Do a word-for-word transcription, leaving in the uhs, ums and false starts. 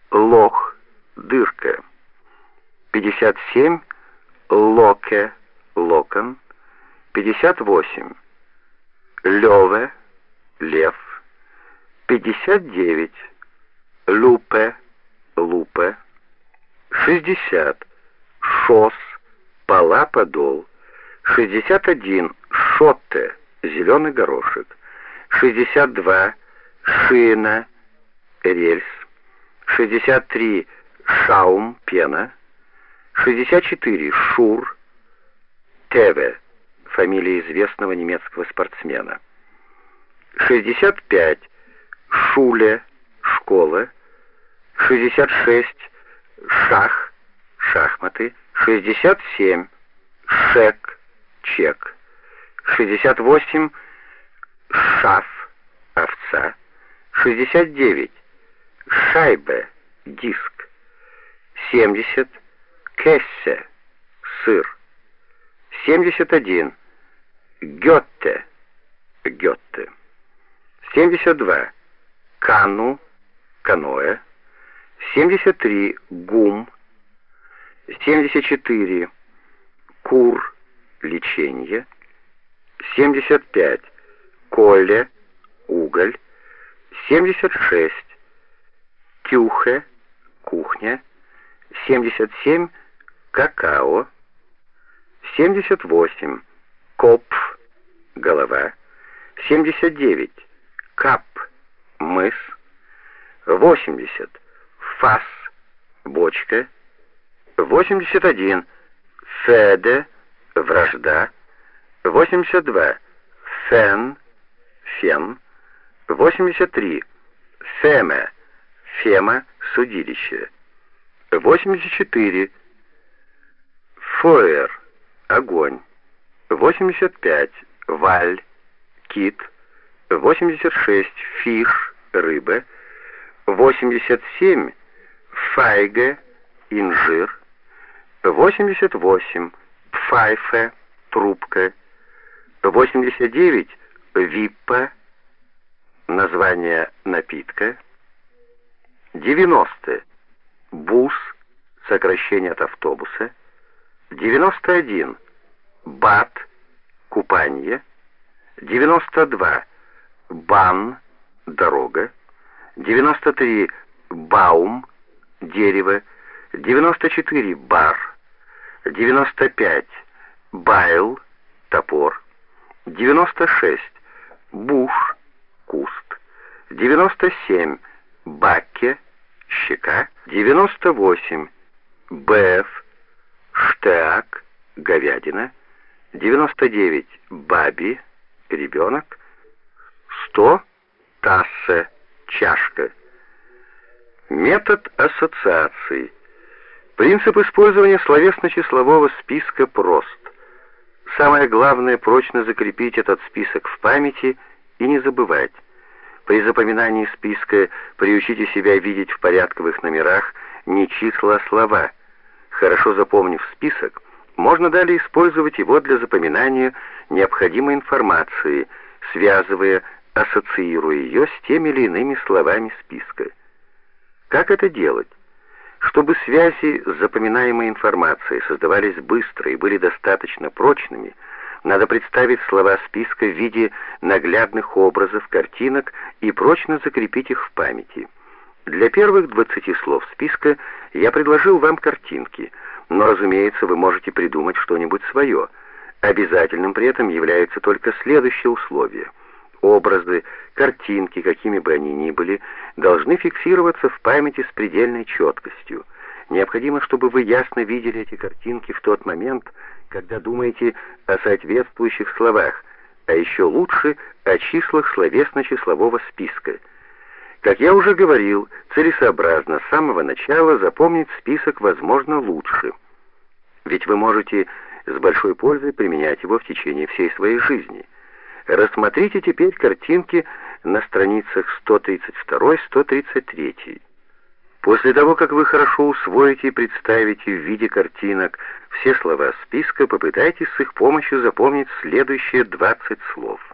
лох, дырка. пятьдесят семь, локе, локон. пятьдесят восемь, леве, лев. пятьдесят девять, люпе, лупе. шестьдесят, шос, пола, подол. шестьдесят один, шотте, зеленый горошек. шестьдесят два, шина, рельс. шестьдесят три, шаум, пена. шестьдесят четыре, шур, теве, фамилия известного немецкого спортсмена. шестьдесят пять, шуле, школа. шестьдесят шесть, шах, шахматы. шестьдесят семь, шек, чек. шестьдесят восемь, шаф, овца. шестьдесят девять, шайбе, диск. семьдесят, кессе, сыр. семьдесят один, гетте, гетте. семьдесят два, кану, каноэ. семьдесят три, гум. семьдесят четыре, кур, леченье. семьдесят пять, коле, уголь. семьдесят шесть, тюхе, кухня. семьдесят семь, какао. семьдесят восемь, копф, голова. семьдесят девять, кап, мыс. восемьдесят, фас, бочка. восемьдесят один, феде, вражда. восемьдесят два, фен, фен. восемьдесят три, феме, фема, судилище. восемьдесят четыре, фойер, огонь. восемьдесят пять, валь, кит. восемьдесят шесть, фиш, рыба. восемьдесят семь, файге, инжир. восемьдесят восемь, пфайфе, трубка. восемьдесят девять, виппа, название напитка. девяносто, бус, сокращение от автобуса. девяносто один, бат, купание. девяносто два, бан, дорога. девяносто три, баум, дерево. девяносто четыре, бар. девяносто пять, байл, топор. девяносто шесть, буш, куст. девяносто семь, бакке, щека. девяносто восемь, беф, штеак, говядина. девяносто девять, баби, ребенок. сто, тассе, чашка. Метод ассоциации. Принцип использования словесно-числового списка прост. Самое главное — прочно закрепить этот список в памяти и не забывать. При запоминании списка приучите себя видеть в порядковых номерах не числа, а слова. Хорошо запомнив список, можно далее использовать его для запоминания необходимой информации, связывая, ассоциируя ее с теми или иными словами списка. Как это делать? Чтобы связи с запоминаемой информацией создавались быстро и были достаточно прочными, надо представить слова списка в виде наглядных образов, картинок и прочно закрепить их в памяти. Для первых двадцати слов списка я предложил вам картинки, но, разумеется, вы можете придумать что-нибудь свое. Обязательным при этом являются только следующие условия. Образы, картинки, какими бы они ни были, должны фиксироваться в памяти с предельной четкостью. Необходимо, чтобы вы ясно видели эти картинки в тот момент, когда думаете о соответствующих словах, а еще лучше о числах словесно-числового списка. Как я уже говорил, целесообразно с самого начала запомнить список возможно лучше, ведь вы можете с большой пользой применять его в течение всей своей жизни. Рассмотрите теперь картинки на страницах сто тридцать два — сто тридцать три. После того, как вы хорошо усвоите и представите в виде картинок все слова списка, попытайтесь с их помощью запомнить следующие двадцать слов.